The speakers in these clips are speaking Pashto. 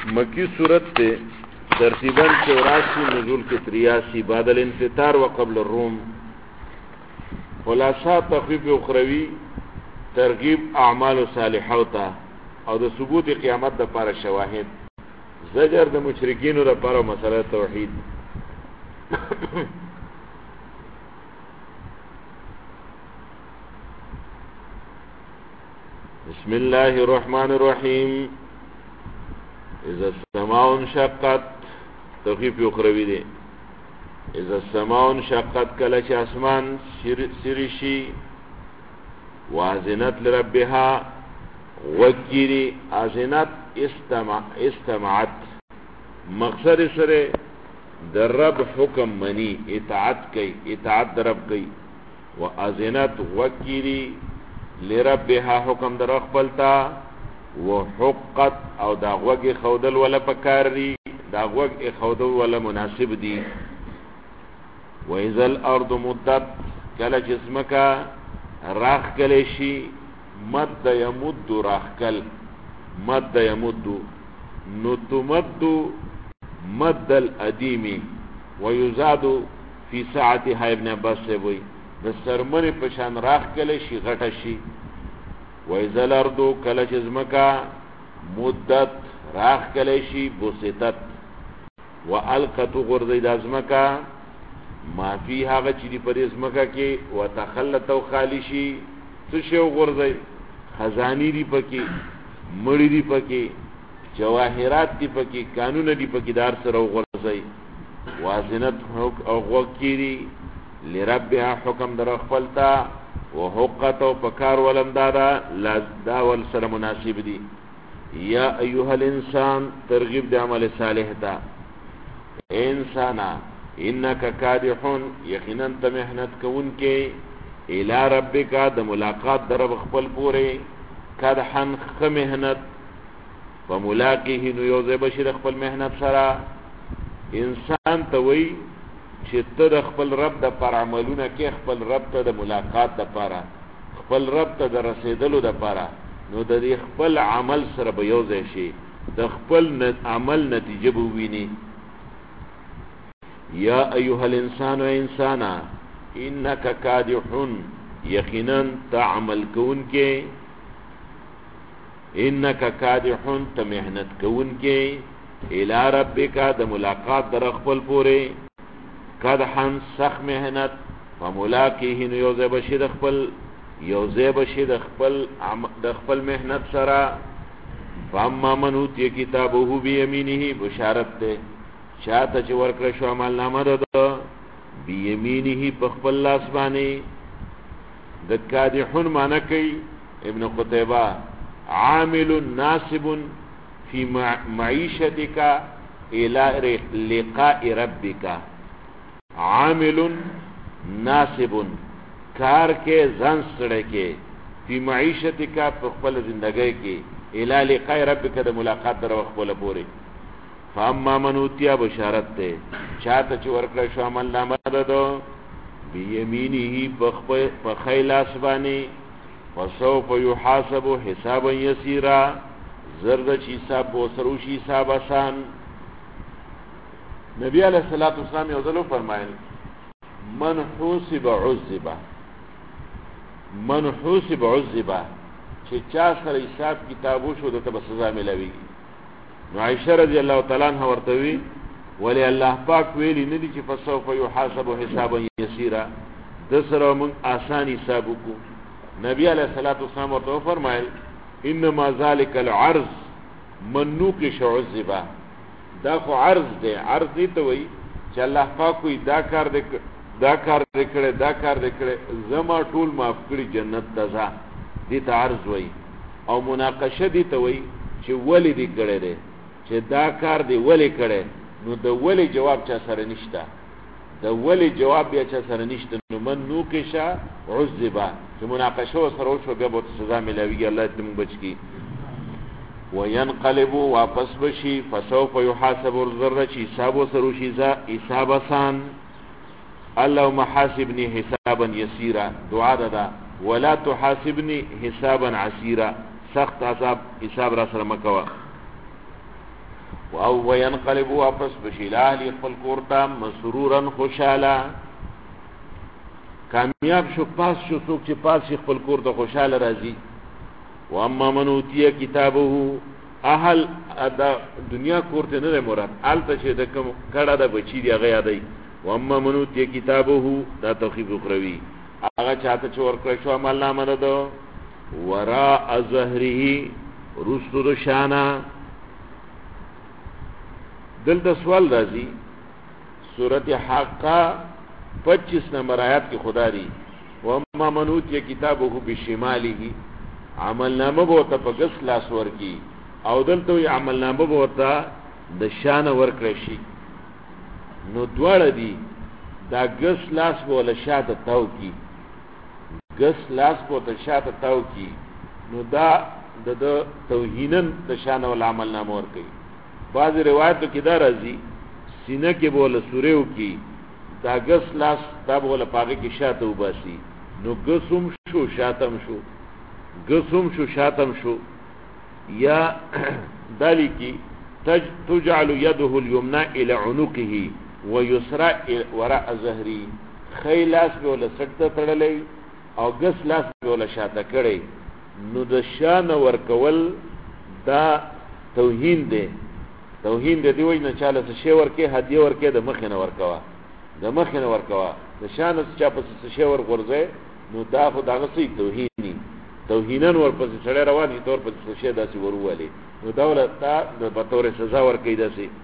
مکی صورت تے ترتیباً 84 نزول کے 83 بعد الانفطار وقبل الروم. خلاصہ تخفیف اخروی ترغیب اعمال صالحہ تا او د ثبوت قیامت د پاره شواهد زجر د مشرکین د پاره مسله توحید. بسم الله الرحمن الرحیم. اذا السماء انشقت تخفیف اخروی دی. اذا السماء انشقت کله چې اسمان سریشی وازنت لربها وکیری ازنت استمعت مقصد سره در رب حکم منی اطاعت کئی اطاعت در رب کئی و ازنت وکیری لربها حکم در اخبلتا و حقت او دا غوگ خودل ولا پکار دی دا غوگ خودل ولا مناسب دی. و اذا الارض مدت کل جسمکا راخ کلشی مد یمد راخ کل مد یمد نو تمد مد الادیمی و یزاد فی ساعتها ابن عباس سے بوئی د سرمن پشان راخ کلشی غټشی. و اذا الارض کل جسمکا مدت راخ کلشی بسطت و القت غرزید ازمکا ما فی هغه چې دی پر ازمکا کې وتخلت او خالشی څه غرزی خزانی دی پکې مړی دی پکې جواهرات دی پکې قانون دی پکې دار سره غرزی. وازنت او غوکیری لربها حکم در خپلتا و حقت او پکار ولم دادا دا ول سره مناسب دی. یا ایها الانسان ترغیب د عمل صالح تا. انسانا انک کادحون یقینا ته محنت کون کې الى ربک د ملاقات در رب خپل پوره کدحن خ محنت فملاقیه نو یوزه بشیر خپل محنت سره. انسان ته وی چې ته د خپل رب د پر عملونه کې خپل رب ته د ملاقات د پاره خپل رب ته د رسیدلو د پاره نو د دې خپل عمل سره به یوزه شي د خپل عمل نتیجه به ویني. یا ایها الانسان و انسانا انک کادحون یقینا تعمل کون کې انک کادحون ته محنت کون کې الی ربک د ملاقات در خپل پوره کدحن سخ محنت فملاقیه نو یوزه بشید خپل یوزه بشید د خپل محنت سره. فاما من اوتی کتابه بیمینه بشارت ده چاته چې ورکړ شو عمل نامه ده بیمینه په خپل لاس باندې. د کادحون معنی کوي ابن قتیبه عامل ناسب فی معیشتک الى لقاء ربک. عامل ناسب کار کې ځان سره کې فی معیشتک په خپل ژوندۍ کې الى لقاء ربک د ملاقات در خپل پوره. فاما من اوتیا بشارت ته چاته چې ورکړ شو عمل نامه ده بیمینه په خیلاس باندې وسوف یحاسب حسابا یسیرا زرد چې حساب وسروشي حساب آسان. نبی علیہ الصلوۃ والسلام یو ځل فرمایل من حوسب عذب من حوسب عذب چې چا سره حساب کتابو شو دته سزا ملوي. نو عائشہ رضی اللہ تعالی عنها ورته وی ولی الله پاک ویلی ندی چې فسوف یحاسب حسابا یسیرا د سره من آسان حساب کو. نبی علیہ الصلوۃ والسلام ورته فرمایل انما ذلک العرض منوک شعذبا دا خو عرض دی. عرض دی ته وی چې الله پاک وی دا کار دې کړه زما ټول معاف کړی جنت تزا دې ته عرض وی. او مناقشه دی ته وی چې ولی دی کړه دی چې دا کار دی ولی کړه نو د ولی جواب چا سره نشته د ولی جواب بیا چا سره نشته. نو من نوکشا عذبا چې مناقشه سره وشو بیا به سزا ملوي. الله دې موږ بچ کی. وینقلب واپس بشي فسوف يحاسب الذره چې حساب سره شي حساب آسان. اللهم حاسبني حسابا يسيرا دعا ده ولا تحاسبني حسابا عسيرا سخت عذاب حساب را سره مکوا. او وینقلب واپس بشیلاه خپل کورتا مسرورا خوشاله کامیاب شو پاس شو څوک چې پاس شي خپل کور ته خوشاله راځي. و اما من اوتیه کتابه اهل دا دنیا کور ته نه مراد الته چې د کوم کړه د بچی دی هغه یادای. و اما من اوتیه کتابه دا توخیب اخروی هغه چاته چې ورکړ شو عمل نامه ده وراء ظهره رسل شانا. دلته سوال راځي سورۃ حاقہ 25 نمبر آیات کی خدا دی وَمَا مَنُوتِ کتابه بشماله عمل نامه بوتا پا گس لاس ورکی او دلتوی عمل نامه بوتا د شان ورکرشی. نو دوار دی دا گس لاس بولا شاعت تاو کی گس لاس بوتا شاعت تاو کی نو دا توہینن دا شان والا عمل نامه ورکی. بعض روایتو کی دا رازی سینہ کے بولا سوریو کی دا گس لاس دا بولا پاگے کی شاعتو باسی نو گسم شو شاتم شو گسم شو شاتم شو. یا دالی کی تجعل یده الیمنا الى عنقه ویسرا وراء ظهری خی لاس بولا سکتا تڑلی او گس لاس بولا شاتا کڑی نو دا شان ورکول دا توہین دے توہین دے دیوئی نچالا سشے ورکے حدیه ورکے دا مخین ورکوا دا مخین ورکوا دا شان سچا پس سشے ورکورزے نو دا خود آغا سی توہینی توہینن ورپس سڑے روانی طور پس سشے دا سی وروالی نو داولا تا دا بطور سزا ورکی دا سی.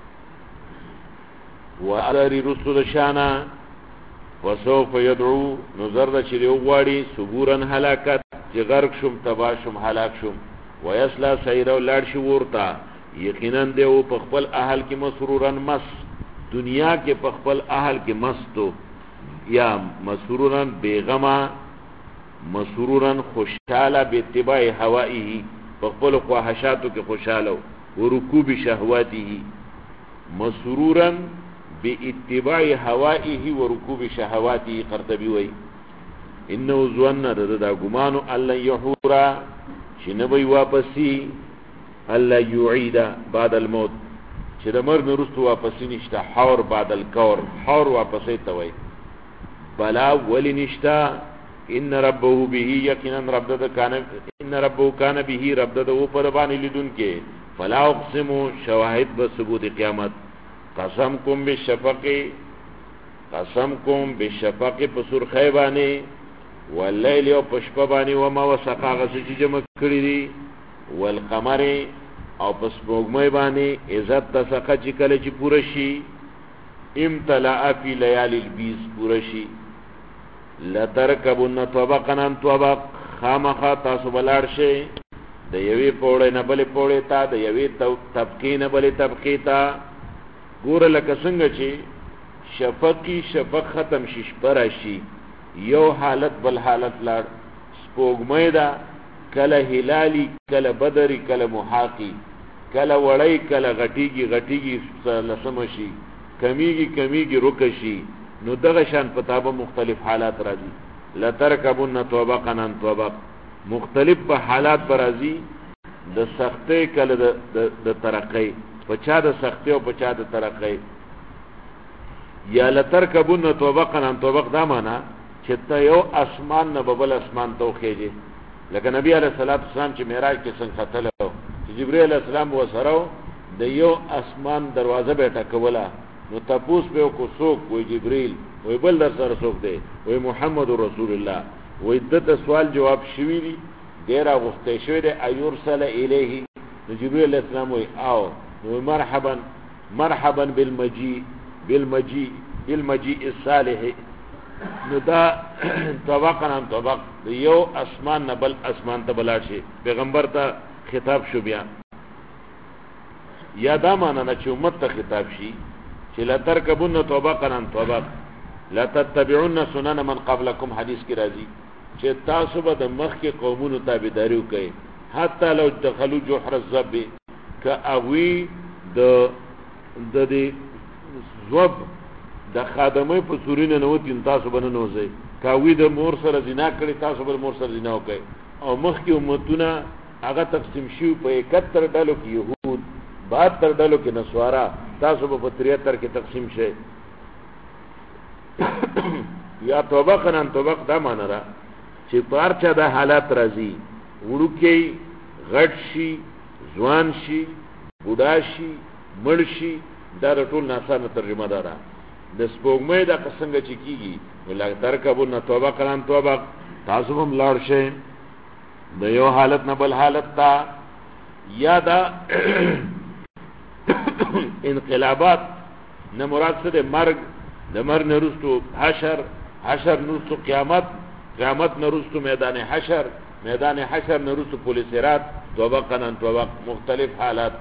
وَأَذَرِ رُسُلَ شَانَا وَسَوْفَ يَدْعُو نظر دا چلی اغواری سبورن حلاکت چی غرق شم تبا شم حلاک شم. وَيَسْلَا سَيْرَو لارشی ورطا یقیناً دیو پخپل اہل کی مسرورن مس دنیا کے پخپل اہل کی مستو یا مسرورن بیغما مسرورن خوشحالا بیتباع ہوائیہی پخپل خواہشاتو کے خوشحالو ورکوب شہواتی مسرورن بی اتباع ہوائیہی ورکوب شہواتی. قرطبی وی انہو زون دا گمانو اللہ یحورا چنبی واپسی اللہ یعیدا بعد الموت چه دا مرگ نرستو واپسی نشتا حور بعد الکور حور واپسی توی بلا ولی نشتا ان ربه به یقینا ربه کان به رب دا اوپربانی لدن کے فلا اقسمو شواہد بثبوت قیامت. قسم کم بشفق پسر خیبانی واللیل او پشپبانی وما وسقا غسی جمع کری دی والقمر او پس موگمئی بانی عزت تسقا چی کل چی پورشی امتلاء فی لیال البیز پورشی. لترکبن طبقنان طبق خامخا تاسو بلارشی دا یوی پوڑی نبلی پوڑی تا دا یوی طبقی نبلی طبقی تا گور لکسنگ چی شفقی شفق ختم شش برشی یو حالت بل حالت لار سپوگمئی دا کل ہلالی کل بدری کل محاقی کل وڑی کل غٹیگی لسمشی کمیگی رکشی نو دغشان پتابا مختلف حالات رازی. لترکبن طبقا عن طبق مختلف پا حالات برازی دا سختی کل دا ترقی پچا دا سختی و پچا دا ترقی. یا لترکبن طبقا عن طبق دا مانا چھتا یو اسمان نببل اسمان تو خیجے لکه نبی علیہ السلام چې معراج کې څنګه ختلو چې جبرئیل علیہ السلام وسره د یو اسمان دروازه به ټکوله نو تاسو به کو څوک وای جبرئیل وای بل در سره څوک دی وای محمد رسول الله وای دته سوال جواب شوی دی ډیر غوښته شوی دی ایرسل الیه نو جبرئیل علیہ السلام وای او نو مرحبا بالمجيء الصالح. نو دا طبقا عن طبق یو اسمان نبل اسمان تا بلا شي پیغمبر تا خطاب شو بیا یا دا مانا نا چه امت تا خطاب شي چه لترکبون طبقا عن طبق لتتبعون سنن من قبلكم حدیث کی رازی چه تاسو با دا مخ کے قومون تابداریو کئی حتی لو دخلو جوحر الزب که اغوی دا دی زوب د خادمه په سورینه نو تین تاسو بنه نوځي کاوی د مور سره زنا کړی تاسو بل مور سره زنا وکړي او مخکې امتونه هغه تقسیم شو په 71 ډلو کې يهود 72 ډلو کې نسوارا تاسو په 73 کې تقسیم شئ. یا توبه کنن توبه دا معنا را چې پارچا د حالات راځي وړوکی غټ شي ځوان شي بوډا شي مړ شي دا ټول ناسانه ترجمه ده. د سپوږمۍ د قسنګ چې کیږي ولکه ترکبو نه توبه کنن توبه تاسو هم لاړ شئ د یو حالت نه بل حالت تا. یا دا انقلابات نه مراد څه ده؟ مرګ، د مرګ نه وروسته حشر، حشر نه وروسته قیامت، قیامت نه وروسته میدان حشر، میدان حشر نه وروسته پل صراط. توبه کنن توبه مختلف حالات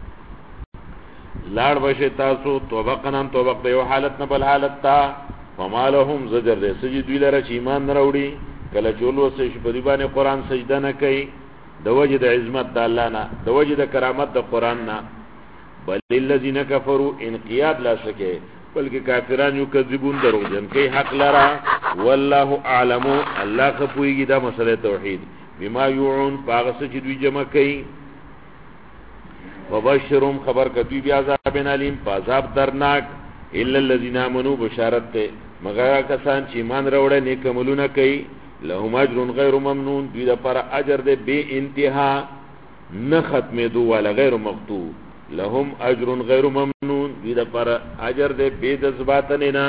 لاړ بشه تاسو توبه کنن توبه د یو حالت نه بل حالت تا. فما لهم زجر دې سجد دوی لره چې ایمان نه راوړي کله چې ولوسه شي په دې باندې قرآن سجده نه کوي د وجه د عظمت د الله نه، د وجه د کرامت د قرآن نه. بل الذين كفروا انقياد لا سکے بلکہ کافران یو کذبون دروغجن کوي حق لرا. والله اعلم الله خپويږي دا مسله توحید بما يوعون باغس چې دوی جمع کوي. وبشرهم خبر کدی بیا عذاب علیم عذاب درناک. الا الذين امنوا بشارت ته مگر کسان چې ایمان راوړل نیک عملونه کوي لهم اجر غیر ممنون دوی لپاره اجر دې بے انتها نه ختمې دو ولا غیر مقطوع. لهم اجر غیر ممنون دوی لپاره اجر دې بے جذبات نه.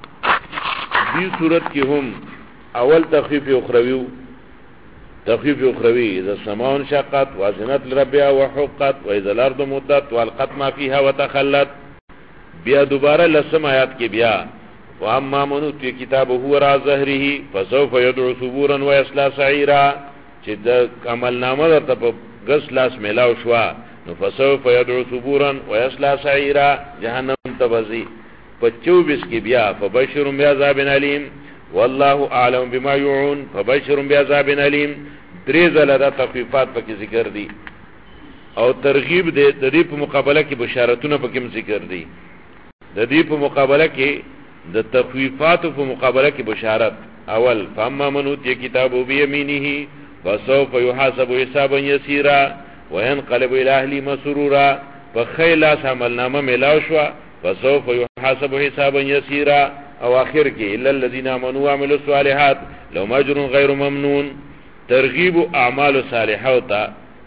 دې صورت کې هم اول تخفیف اخروی، تخفیف اخروی اذا السماء انشقت وازنت لربها وحقت واذا الارض مدت والقت ما فيها وتخلت. بیا دوباره لسم آیات کې بیا واما من اوتی کتابه وراء ظهره فسوف يدعو ثبورا ويصلى سعيرا. چې د عمل نامه درته په غس لاس میلاو شوا نو فسوف يدعو ثبورا ويصلى سعيرا جهنم تبزي. په 24 کې بیا فبشر بعذاب الیم والله اعلم بما يوعون فبشر بعذاب الیم. درې ځله د تخفیفات پکې ذکر دي او ترغیب دې د دې په مقابله کې بشارتونه پکې ذکر دي. د دې په مقابله کې د تخفیفات په مقابله کې بشارت. اول فاما من اوتی کتابه بیمینه فسوف يحاسب حسابا يسيرا وينقلب الى اهله مسرورا. فخیلاس عملنامه ملاو شوا فسوف يحاسب حسابا يسيرا. او اخر کې الا الذين امنوا وعملوا الصالحات لهم اجر غیر ممنون. ترغیب اعمال صالحه تا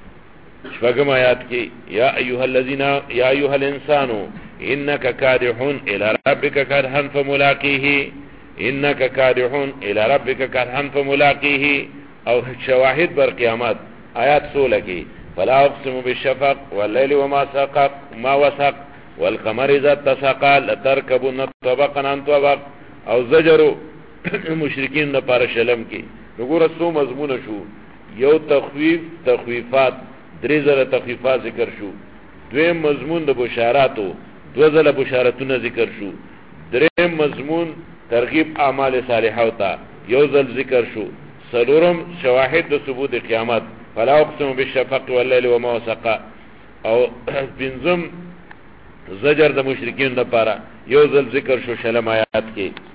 شپږم آیات کې یا ایها الذين یا ایها الانسان انك كادح الى ربك كادحا فملاقيه، انك كادح الى ربك كادحا فملاقيه. او شواهد بر قیامت آیات 16 کې فلا اقسم بالشفق والليل وما سقط ما وسق والقمر اذا اتسق لتركبن طبقا عن طبق. او زجر مشرکین لپاره شلم کې وګوره څو مضمون شو. یو تخویف، تخویفات، درې ځله تخفیفات ذکر شو. دویم مضمون د بشاراتو، دو ځله بشارتونه ذکر شو. دریم مضمون ترغیب اعمال صالحه تا یو ځل ذکر شو. څلورم شواهد د ثبوت قیامت فلا اقسم بالشفق والليل وما وسق. او پنځم زجر د مشرکین لپاره یو ځل ذکر شو شلم آیات کې.